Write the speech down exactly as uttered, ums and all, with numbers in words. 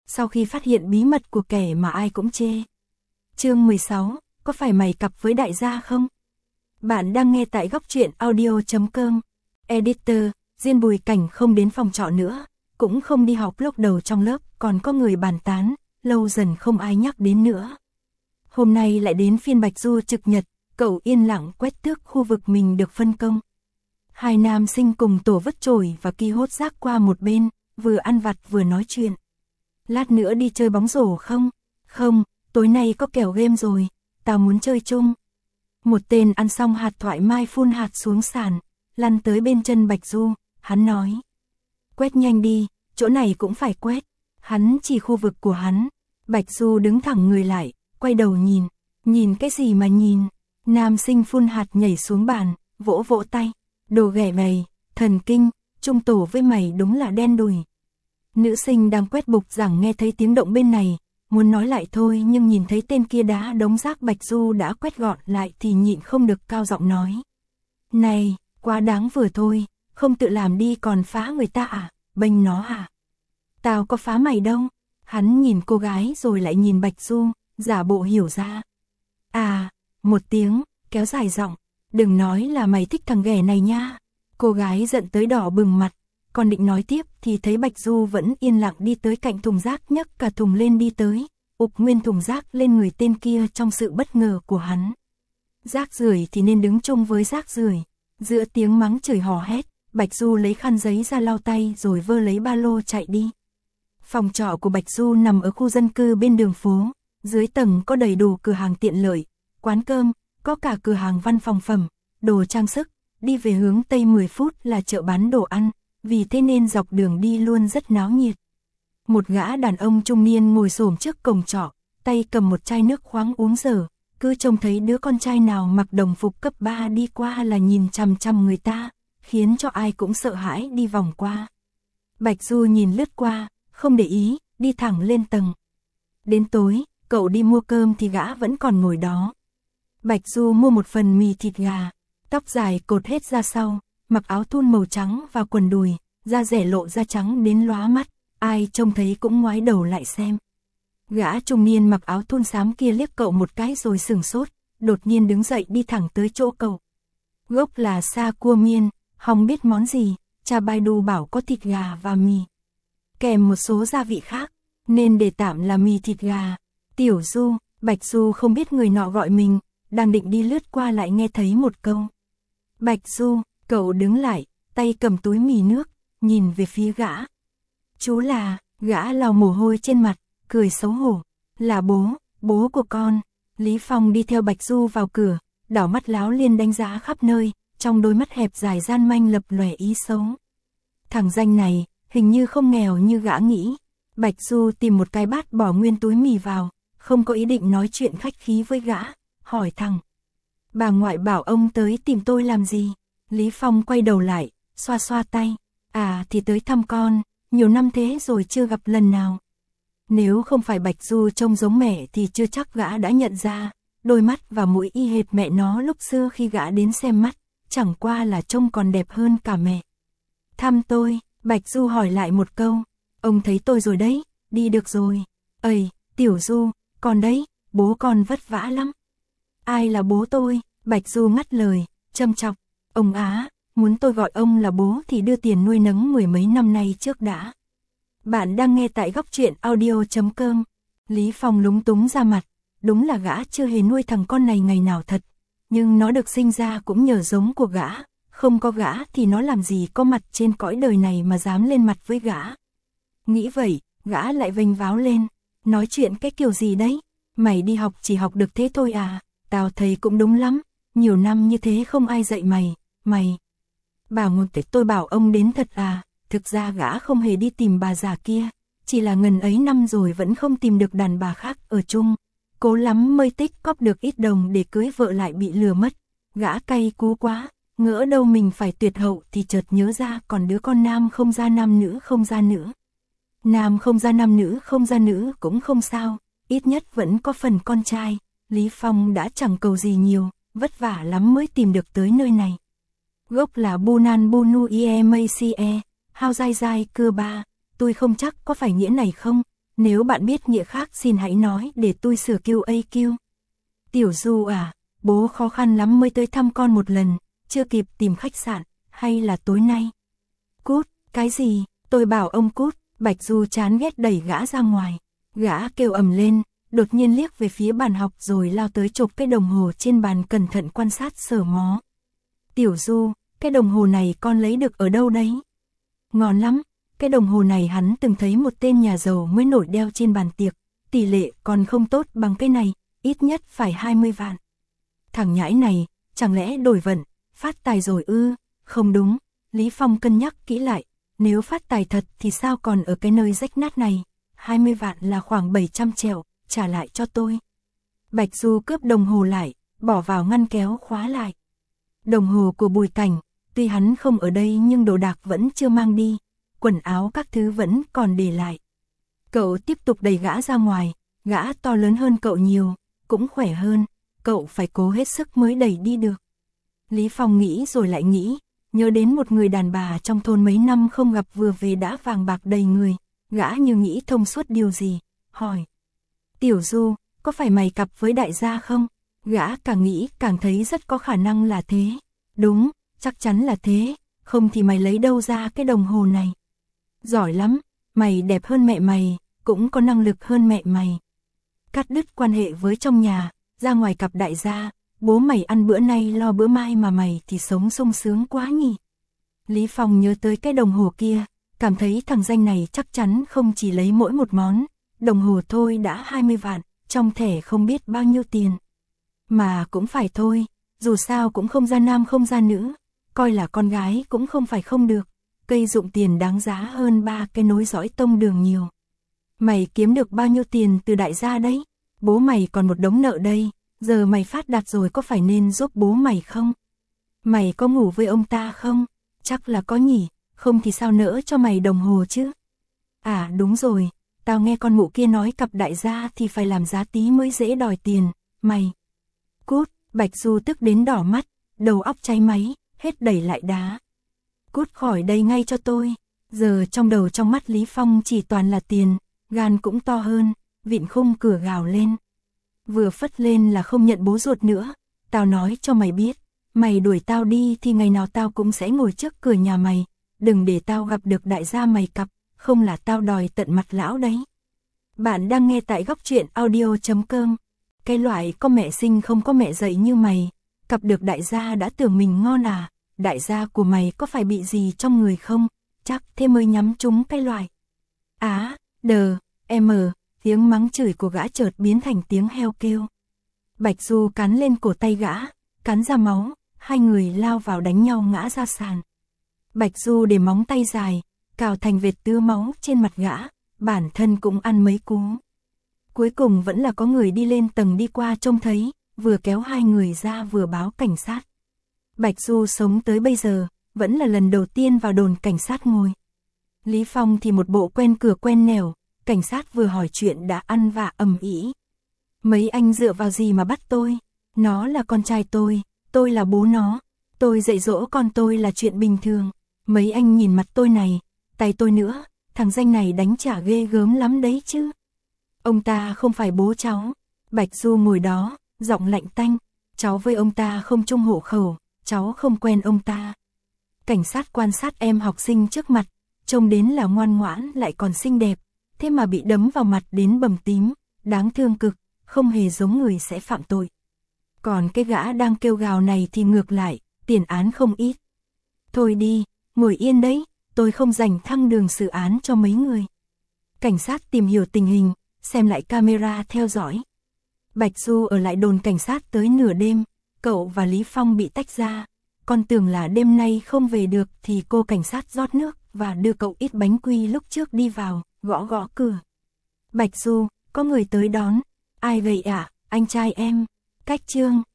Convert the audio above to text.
sau khi phát hiện bí mật của kẻ mà ai cũng chê. Chương mười sáu, có phải mày cặp với đại gia không? Bạn đang nghe tại góc truyện audio chấm com. Editor, Diên Bùi Cảnh không đến phòng trọ nữa, cũng không đi học lúc đầu trong lớp, còn có người bàn tán, lâu dần không ai nhắc đến nữa. Hôm nay lại đến phiên Bạch Du trực nhật, cậu yên lặng quét tước khu vực mình được phân công. Hai nam sinh cùng tổ vứt chổi và ki hốt rác qua một bên, vừa ăn vặt vừa nói chuyện. Lát nữa đi chơi bóng rổ không? Không, tối nay có kèo game rồi, tao muốn chơi chung. Một tên ăn xong hạt thoại mai phun hạt xuống sàn, lăn tới bên chân Bạch Du, hắn nói. Quét nhanh đi, chỗ này cũng phải quét. Hắn chỉ khu vực của hắn. Bạch Du đứng thẳng người lại, quay đầu nhìn. Nhìn cái gì mà nhìn? Nam sinh phun hạt nhảy xuống bàn, vỗ vỗ tay. Đồ ghẻ mày, thần kinh, chung tổ với mày đúng là đen đủi. Nữ sinh đang quét bục giảng nghe thấy tiếng động bên này, muốn nói lại thôi nhưng nhìn thấy tên kia đá đống rác Bạch Du đã quét gọn lại thì nhịn không được cao giọng nói. Này, quá đáng vừa thôi, không tự làm đi còn phá người ta à, bênh nó à? Tao có phá mày đâu. Hắn nhìn cô gái rồi lại nhìn Bạch Du, giả bộ hiểu ra. À, một tiếng, kéo dài giọng, đừng nói là mày thích thằng ghẻ này nha. Cô gái giận tới đỏ bừng mặt, còn định nói tiếp thì thấy Bạch Du vẫn yên lặng đi tới cạnh thùng rác nhấc cả thùng lên đi tới, ụp nguyên thùng rác lên người tên kia trong sự bất ngờ của hắn. Rác rưởi thì nên đứng chung với rác rưởi. Giữa tiếng mắng chửi hò hét, Bạch Du lấy khăn giấy ra lau tay rồi vơ lấy ba lô chạy đi. Phòng trọ của Bạch Du nằm ở khu dân cư bên đường phố, dưới tầng có đầy đủ cửa hàng tiện lợi, quán cơm, có cả cửa hàng văn phòng phẩm, đồ trang sức, đi về hướng Tây mười phút là chợ bán đồ ăn, vì thế nên dọc đường đi luôn rất náo nhiệt. Một gã đàn ông trung niên ngồi xổm trước cổng trọ, tay cầm một chai nước khoáng uống dở, cứ trông thấy đứa con trai nào mặc đồng phục cấp ba đi qua là nhìn chằm chằm người ta, khiến cho ai cũng sợ hãi đi vòng qua. Bạch Du nhìn lướt qua, không để ý, đi thẳng lên tầng. Đến tối, cậu đi mua cơm thì gã vẫn còn ngồi đó. Bạch Du mua một phần mì thịt gà, tóc dài cột hết ra sau, mặc áo thun màu trắng và quần đùi, da rẻ lộ da trắng đến lóa mắt, ai trông thấy cũng ngoái đầu lại xem. Gã trung niên mặc áo thun xám kia liếc cậu một cái rồi sửng sốt, đột nhiên đứng dậy đi thẳng tới chỗ cậu. Gốc là sa cua miên, không biết món gì, cha Baidu bảo có thịt gà và mì, kèm một số gia vị khác, nên để tạm là mì thịt gà. Tiểu Du, Bạch Du không biết người nọ gọi mình, đang định đi lướt qua lại nghe thấy một câu. Bạch Du, cậu đứng lại, tay cầm túi mì nước, nhìn về phía gã. Chú là, gã lau mồ hôi trên mặt, cười xấu hổ. Là bố, bố của con. Lý Phong đi theo Bạch Du vào cửa, đảo mắt láo liên đánh giá khắp nơi, trong đôi mắt hẹp dài gian manh lập lòe ý xấu. Thằng danh này, hình như không nghèo như gã nghĩ. Bạch Du tìm một cái bát bỏ nguyên túi mì vào, không có ý định nói chuyện khách khí với gã, hỏi thẳng. Bà ngoại bảo ông tới tìm tôi làm gì? Lý Phong quay đầu lại, xoa xoa tay. À thì tới thăm con, nhiều năm thế rồi chưa gặp lần nào. Nếu không phải Bạch Du trông giống mẹ thì chưa chắc gã đã nhận ra, đôi mắt và mũi y hệt mẹ nó lúc xưa khi gã đến xem mắt, chẳng qua là trông còn đẹp hơn cả mẹ. Thăm tôi, Bạch Du hỏi lại một câu. Ông thấy tôi rồi đấy, đi được rồi. Ây, Tiểu Du, con đấy, bố con vất vả lắm. Ai là bố tôi? Bạch Du ngắt lời, châm chọc. Ông Á, muốn tôi gọi ông là bố thì đưa tiền nuôi nấng mười mấy năm nay trước đã. Bạn đang nghe tại góc truyện audio chấm com. Lý Phong lúng túng ra mặt, đúng là gã chưa hề nuôi thằng con này ngày nào thật, nhưng nó được sinh ra cũng nhờ giống của gã, không có gã thì nó làm gì có mặt trên cõi đời này mà dám lên mặt với gã. Nghĩ vậy, gã lại vênh váo lên, nói chuyện cái kiểu gì đấy, mày đi học chỉ học được thế thôi à, tao thấy cũng đúng lắm, nhiều năm như thế không ai dạy mày, mày. Bà ngôn tế tôi bảo ông đến thật à, thực ra gã không hề đi tìm bà già kia, chỉ là ngần ấy năm rồi vẫn không tìm được đàn bà khác ở chung, cố lắm mới tích cóp được ít đồng để cưới vợ lại bị lừa mất, gã cay cú quá, ngỡ đâu mình phải tuyệt hậu thì chợt nhớ ra còn đứa con nam không ra nam nữ không ra nữ. Nam không ra nam nữ không ra nữ cũng không sao, ít nhất vẫn có phần con trai, Lý Phong đã chẳng cầu gì nhiều, vất vả lắm mới tìm được tới nơi này. Gốc là Bunan Bunu Ie Mây Sie, Hao Dai Dai Cưa Ba, tôi không chắc có phải nghĩa này không, Nếu bạn biết nghĩa khác xin hãy nói để tôi sửa kiu a kiu. Tiểu Du à, bố khó khăn lắm mới tới thăm con một lần, chưa kịp tìm khách sạn, hay là tối nay? Cút, cái gì, tôi bảo ông cút. Bạch Du chán ghét đẩy gã ra ngoài. Gã kêu ầm lên, đột nhiên liếc về phía bàn học rồi lao tới chộp cái đồng hồ trên bàn cẩn thận quan sát sờ mó. Tiểu Du, cái đồng hồ này con lấy được ở đâu đấy? Ngon lắm, cái đồng hồ này hắn từng thấy một tên nhà giàu mới nổi đeo trên bàn tiệc, tỷ lệ còn không tốt bằng cái này, ít nhất phải hai mươi vạn. Thằng nhãi này, chẳng lẽ đổi vận, phát tài rồi ư? Không đúng, Lý Phong cân nhắc kỹ lại, nếu phát tài thật thì sao còn ở cái nơi rách nát này, hai mươi vạn là khoảng bảy trăm triệu, trả lại cho tôi. Bạch Du cướp đồng hồ lại, bỏ vào ngăn kéo khóa lại. Đồng hồ của Bùi Cảnh, tuy hắn không ở đây nhưng đồ đạc vẫn chưa mang đi, quần áo các thứ vẫn còn để lại. Cậu tiếp tục đẩy gã ra ngoài, gã to lớn hơn cậu nhiều, cũng khỏe hơn, cậu phải cố hết sức mới đẩy đi được. Lý Phong nghĩ rồi lại nghĩ, nhớ đến một người đàn bà trong thôn mấy năm không gặp vừa về đã vàng bạc đầy người, gã như nghĩ thông suốt điều gì, hỏi. Tiểu Du, có phải mày cặp với đại gia không? Gã càng nghĩ càng thấy rất có khả năng là thế. Đúng, chắc chắn là thế, không thì mày lấy đâu ra cái đồng hồ này. Giỏi lắm, mày đẹp hơn mẹ mày, cũng có năng lực hơn mẹ mày. Cắt đứt quan hệ với trong nhà, ra ngoài cặp đại gia, bố mày ăn bữa nay lo bữa mai mà mày thì sống sung sướng quá nhỉ. Lý Phong nhớ tới cái đồng hồ kia, cảm thấy thằng danh này chắc chắn không chỉ lấy mỗi một món, đồng hồ thôi đã hai mươi vạn, trong thẻ không biết bao nhiêu tiền. Mà cũng phải thôi, dù sao cũng không ra nam không ra nữ, coi là con gái cũng không phải không được, cây dụng tiền đáng giá hơn ba cái nối dõi tông đường nhiều. Mày kiếm được bao nhiêu tiền từ đại gia đấy? Bố mày còn một đống nợ đây, giờ mày phát đạt rồi có phải nên giúp bố mày không? Mày có ngủ với ông ta không? Chắc là có nhỉ, không thì sao nỡ cho mày đồng hồ chứ? À đúng rồi, tao nghe con mụ kia nói cặp đại gia thì phải làm giá tí mới dễ đòi tiền, mày. Cút, Bạch Du tức đến đỏ mắt, đầu óc cháy máy, hết đẩy lại đá. Cút khỏi đây ngay cho tôi. Giờ trong đầu trong mắt Lý Phong chỉ toàn là tiền, gan cũng to hơn, vịn khung cửa gào lên. Vừa phất lên là không nhận bố ruột nữa, tao nói cho mày biết, mày đuổi tao đi thì ngày nào tao cũng sẽ ngồi trước cửa nhà mày, đừng để tao gặp được đại gia mày cặp, không là tao đòi tận mặt lão đấy. Bạn đang nghe tại góc truyện audio chấm com. Cái loại có mẹ sinh không có mẹ dạy như mày, cặp được đại gia đã tưởng mình ngon à, đại gia của mày có phải bị gì trong người không, chắc thế mới nhắm trúng cái loại. Á, đờ, em, tiếng mắng chửi của gã chợt biến thành tiếng heo kêu. Bạch Du cắn lên cổ tay gã, cắn ra máu, hai người lao vào đánh nhau ngã ra sàn. Bạch Du để móng tay dài, cào thành vệt tứa máu trên mặt gã, bản thân cũng ăn mấy cú. Cuối cùng vẫn là có người đi lên tầng đi qua trông thấy, vừa kéo hai người ra vừa báo cảnh sát. Bạch Du sống tới bây giờ, vẫn là lần đầu tiên vào đồn cảnh sát ngồi. Lý Phong thì một bộ quen cửa quen nẻo, cảnh sát vừa hỏi chuyện đã ăn vạ ầm ĩ. Mấy anh dựa vào gì mà bắt tôi? Nó là con trai tôi, tôi là bố nó, tôi dạy dỗ con tôi là chuyện bình thường. Mấy anh nhìn mặt tôi này, tay tôi nữa, thằng danh này đánh trả ghê gớm lắm đấy chứ. Ông ta không phải bố cháu. Bạch Du ngồi đó, giọng lạnh tanh, cháu với ông ta không chung hộ khẩu, cháu không quen ông ta. Cảnh sát quan sát em học sinh trước mặt, trông đến là ngoan ngoãn lại còn xinh đẹp, thế mà bị đấm vào mặt đến bầm tím, đáng thương cực, không hề giống người sẽ phạm tội. Còn cái gã đang kêu gào này thì ngược lại, tiền án không ít. Thôi đi, ngồi yên đấy, tôi không dành thăng đường xử án cho mấy người. Cảnh sát tìm hiểu tình hình, xem lại camera theo dõi. Bạch Du ở lại đồn cảnh sát tới nửa đêm, cậu và Lý Phong bị tách ra. Con tưởng là đêm nay không về được thì cô cảnh sát rót nước và đưa cậu ít bánh quy lúc trước đi vào, gõ gõ cửa. Bạch Du, có người tới đón. Ai vậy ạ? À? Anh trai em. Cách Trương.